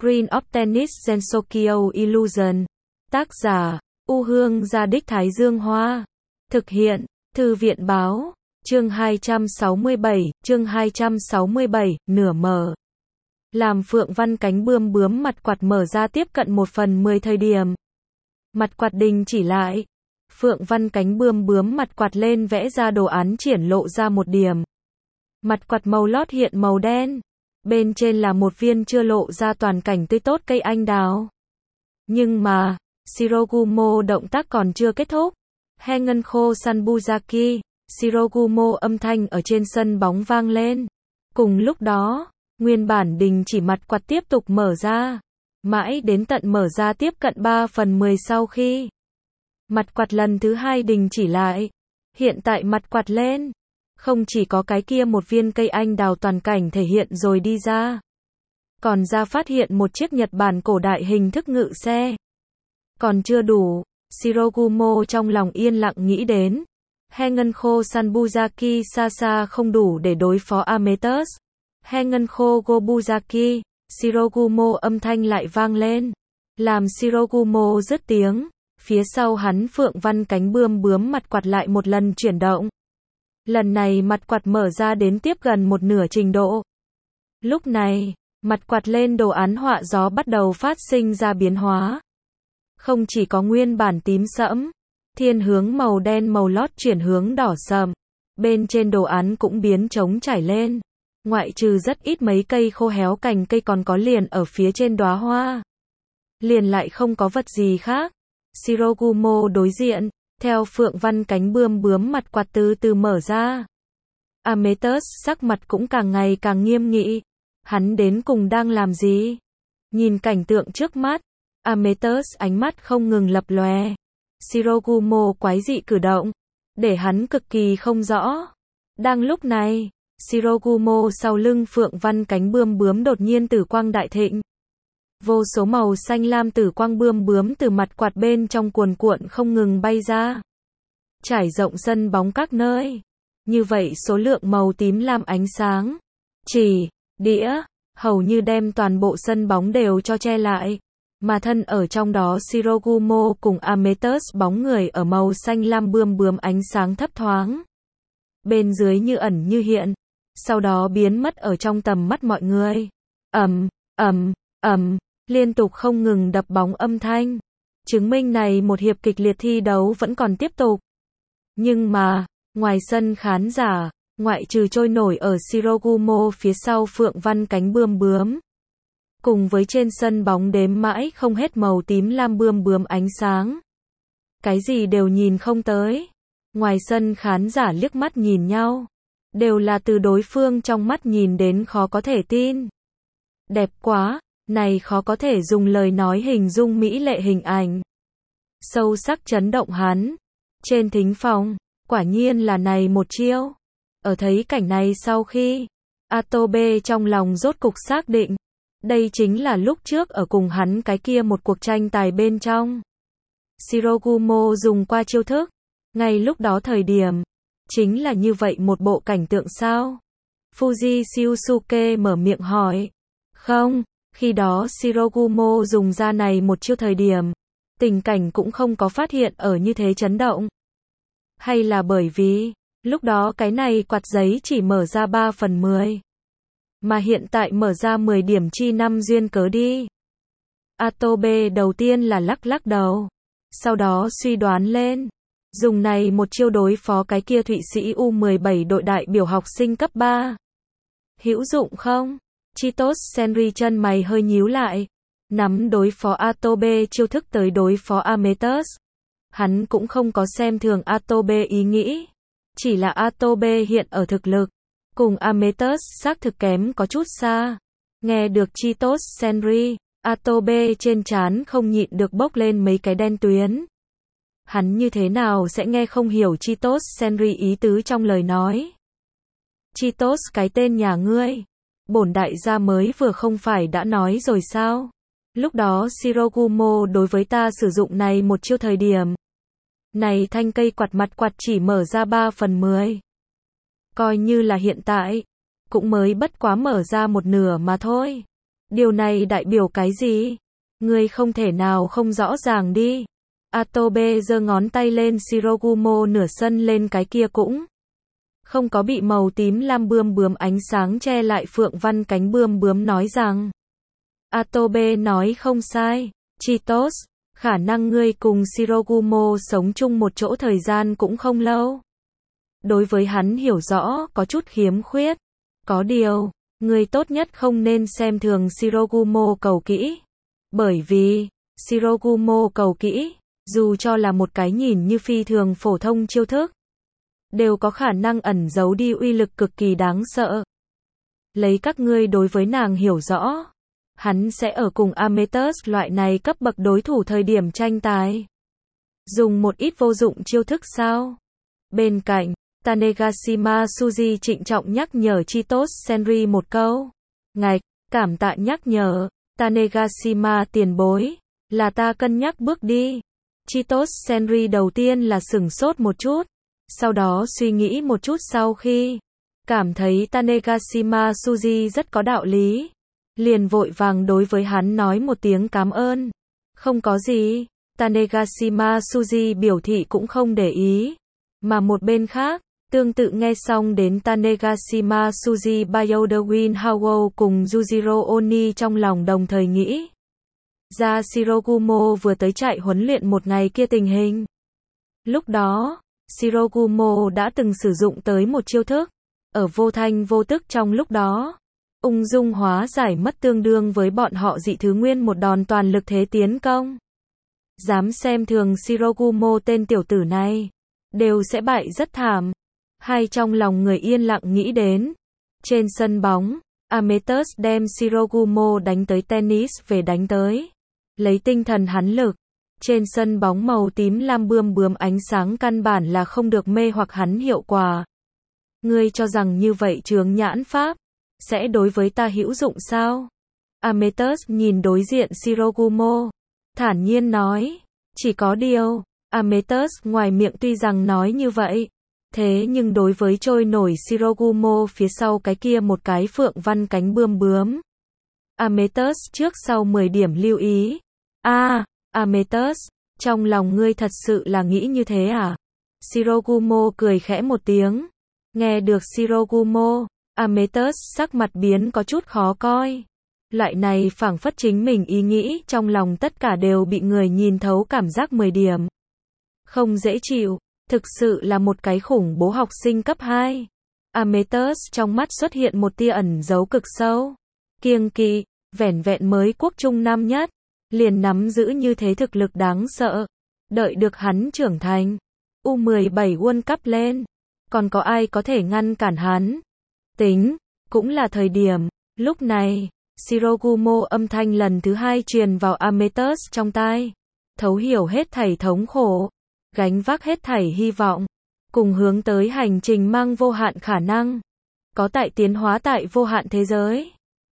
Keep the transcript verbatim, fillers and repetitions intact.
Screen of Tennis Gensokyo Illusion. Tác giả, U Hương Gia Đích Thái Dương Hoa. Thực hiện, Thư viện Báo. Chương hai trăm sáu mươi bảy, chương hai trăm sáu mươi bảy, nửa mở. Làm Phượng Văn cánh bươm bướm mặt quạt mở ra tiếp cận một phần mười thời điểm. Mặt quạt đình chỉ lại. Phượng Văn cánh bươm bướm mặt quạt lên vẽ ra đồ án triển lộ ra một điểm. Mặt quạt màu lót hiện màu đen. Bên trên là một viên chưa lộ ra toàn cảnh tươi tốt cây anh đào. Nhưng mà, Shirogumo động tác còn chưa kết thúc. Hengenko Sanbuzaki, Shirogumo âm thanh ở trên sân bóng vang lên. Cùng lúc đó, nguyên bản đình chỉ mặt quạt tiếp tục mở ra. Mãi đến tận mở ra tiếp cận ba phần mười sau khi mặt quạt lần thứ hai đình chỉ lại. Hiện tại mặt quạt lên. Không chỉ có cái kia một viên cây anh đào toàn cảnh thể hiện rồi đi ra. Còn ra phát hiện một chiếc Nhật Bản cổ đại hình thức ngự xe. Còn chưa đủ, Shirogumo trong lòng yên lặng nghĩ đến. Hengenko Sanbuzaki xa xa không đủ để đối phó Ametus. Hengenko Gobuzaki, Shirogumo âm thanh lại vang lên. Làm Shirogumo dứt tiếng, phía sau hắn Phượng Văn cánh bươm bướm mặt quạt lại một lần chuyển động. Lần này mặt quạt mở ra đến tiếp gần một nửa trình độ. Lúc này, mặt quạt lên đồ án họa gió bắt đầu phát sinh ra biến hóa. Không chỉ có nguyên bản tím sẫm, thiên hướng màu đen màu lót chuyển hướng đỏ sậm. Bên trên đồ án cũng biến trống trải lên. Ngoại trừ rất ít mấy cây khô héo cành cây còn có liền ở phía trên đóa hoa. Liền lại không có vật gì khác. Shirogumo đối diện. Theo Phượng Văn cánh bươm bướm mặt quạt từ từ mở ra. Ametus sắc mặt cũng càng ngày càng nghiêm nghị. Hắn đến cùng đang làm gì? Nhìn cảnh tượng trước mắt, Ametus ánh mắt không ngừng lập lòe. Shirogumo quái dị cử động, để hắn cực kỳ không rõ. Đang lúc này, Shirogumo sau lưng Phượng Văn cánh bươm bướm đột nhiên tử quang đại thịnh. Vô số màu xanh lam tử quang bươm bướm từ mặt quạt bên trong cuồn cuộn không ngừng bay ra. Trải rộng sân bóng các nơi. Như vậy số lượng màu tím lam ánh sáng. Chỉ, đĩa, hầu như đem toàn bộ sân bóng đều cho che lại. Mà thân ở trong đó Shirogumo cùng Ametus bóng người ở màu xanh lam bươm bướm ánh sáng thấp thoáng. Bên dưới như ẩn như hiện. Sau đó biến mất ở trong tầm mắt mọi người. Ầm, ầm, ầm. Liên tục không ngừng đập bóng âm thanh. Chứng minh này một hiệp kịch liệt thi đấu vẫn còn tiếp tục. Nhưng mà, ngoài sân khán giả, ngoại trừ trôi nổi ở Shirogumo phía sau Phượng Văn cánh bươm bướm. Cùng với trên sân bóng đếm mãi không hết màu tím lam bươm bướm ánh sáng. Cái gì đều nhìn không tới. Ngoài sân khán giả liếc mắt nhìn nhau. Đều là từ đối phương trong mắt nhìn đến khó có thể tin. Đẹp quá. Này khó có thể dùng lời nói hình dung mỹ lệ hình ảnh. Sâu sắc chấn động hắn. Trên thính phòng, quả nhiên là này một chiêu. Ở thấy cảnh này sau khi, Atobe trong lòng rốt cục xác định. Đây chính là lúc trước ở cùng hắn cái kia một cuộc tranh tài bên trong. Shirogumo dùng qua chiêu thức. Ngay lúc đó thời điểm, chính là như vậy một bộ cảnh tượng sao? Fuji Shiusuke mở miệng hỏi. Không. Khi đó Shirogumo dùng ra này một chiêu thời điểm, tình cảnh cũng không có phát hiện ở như thế chấn động. Hay là bởi vì, lúc đó cái này quạt giấy chỉ mở ra ba phần mười. Mà hiện tại mở ra mười điểm chi năm duyên cớ đi. Atobe đầu tiên là lắc lắc đầu. Sau đó suy đoán lên. Dùng này một chiêu đối phó cái kia Thụy Sĩ U mười bảy đội đại biểu học sinh cấp ba. Hữu dụng không? Chitos Senri chân mày hơi nhíu lại. Nắm đối phó Atobe chiêu thức tới đối phó Ametus. Hắn cũng không có xem thường Atobe ý nghĩ. Chỉ là Atobe hiện ở thực lực. Cùng Ametus xác thực kém có chút xa. Nghe được Chitos Senri, Atobe trên trán không nhịn được bốc lên mấy cái đen tuyến. Hắn như thế nào sẽ nghe không hiểu Chitos Senri ý tứ trong lời nói. Chitos cái tên nhà ngươi. Bổn đại gia mới vừa không phải đã nói rồi sao? Lúc đó Shirogumo đối với ta sử dụng này một chiêu thời điểm. Này thanh cây quạt mặt quạt chỉ mở ra ba phần mười. Coi như là hiện tại, cũng mới bất quá mở ra một nửa mà thôi. Điều này đại biểu cái gì? Ngươi không thể nào không rõ ràng đi. Atobe giơ ngón tay lên Shirogumo nửa sân lên cái kia cũng không có bị màu tím lam bươm bướm ánh sáng che lại phượng văn cánh bươm bướm nói rằng. Atobe nói không sai. Chitos, khả năng ngươi cùng Shirogumo sống chung một chỗ thời gian cũng không lâu. Đối với hắn hiểu rõ có chút khiếm khuyết. Có điều, ngươi tốt nhất không nên xem thường Shirogumo cầu kỹ. Bởi vì, Shirogumo cầu kỹ, dù cho là một cái nhìn như phi thường phổ thông chiêu thức, đều có khả năng ẩn giấu đi uy lực cực kỳ đáng sợ. Lấy các ngươi đối với nàng hiểu rõ, hắn sẽ ở cùng Amethyst loại này cấp bậc đối thủ thời điểm tranh tài. Dùng một ít vô dụng chiêu thức sao? Bên cạnh, Tanegashima Suji trịnh trọng nhắc nhở Chitos Senri một câu. Ngạch, cảm tạ nhắc nhở, Tanegashima tiền bối, là ta cân nhắc bước đi. Chitos Senri đầu tiên là sửng sốt một chút, sau đó suy nghĩ một chút sau khi cảm thấy Tanegashima Suji rất có đạo lý, liền vội vàng đối với hắn nói một tiếng cảm ơn. Không có gì, Tanegashima Suji biểu thị cũng không để ý, mà một bên khác, tương tự nghe xong đến Tanegashima Suji Bioderwin Howell cùng Yujiro Oni trong lòng đồng thời nghĩ ra Shirogumo vừa tới trại huấn luyện một ngày kia tình hình. Lúc đó, Shirogumo đã từng sử dụng tới một chiêu thức, ở vô thanh vô tức trong lúc đó, ung dung hóa giải mất tương đương với bọn họ dị thứ nguyên một đòn toàn lực thế tiến công. Dám xem thường Shirogumo tên tiểu tử này, đều sẽ bại rất thảm. Hay trong lòng người yên lặng nghĩ đến. Trên sân bóng, Amethyst đem Shirogumo đánh tới tennis về đánh tới. Lấy tinh thần hắn lực. Trên sân bóng màu tím lam bươm bướm ánh sáng căn bản là không được mê hoặc hắn hiệu quả. Ngươi cho rằng như vậy chướng nhãn pháp sẽ đối với ta hữu dụng sao? Amethyst nhìn đối diện Shirogumo, thản nhiên nói. Chỉ có điều, Amethyst ngoài miệng tuy rằng nói như vậy, thế nhưng đối với trôi nổi Shirogumo phía sau cái kia một cái phượng văn cánh bươm bướm, Amethyst trước sau mười điểm lưu ý. A, à, Amethyst, trong lòng ngươi thật sự là nghĩ như thế à? Shirogumo cười khẽ một tiếng. Nghe được Shirogumo, Amethyst sắc mặt biến có chút khó coi. Loại này phảng phất chính mình ý nghĩ trong lòng tất cả đều bị người nhìn thấu cảm giác mười điểm. Không dễ chịu, thực sự là một cái khủng bố học sinh cấp hai. Amethyst trong mắt xuất hiện một tia ẩn giấu cực sâu. Kiêng kỵ, vẻn vẹn mới quốc trung năm nhất, liền nắm giữ như thế thực lực đáng sợ. Đợi được hắn trưởng thành, U mười bảy World Cup lên, còn có ai có thể ngăn cản hắn? Tính, cũng là thời điểm. Lúc này, Shirogumo âm thanh lần thứ hai truyền vào Amethyst trong tai. Thấu hiểu hết thảy thống khổ, gánh vác hết thảy hy vọng, cùng hướng tới hành trình mang vô hạn khả năng, có tại tiến hóa tại vô hạn thế giới.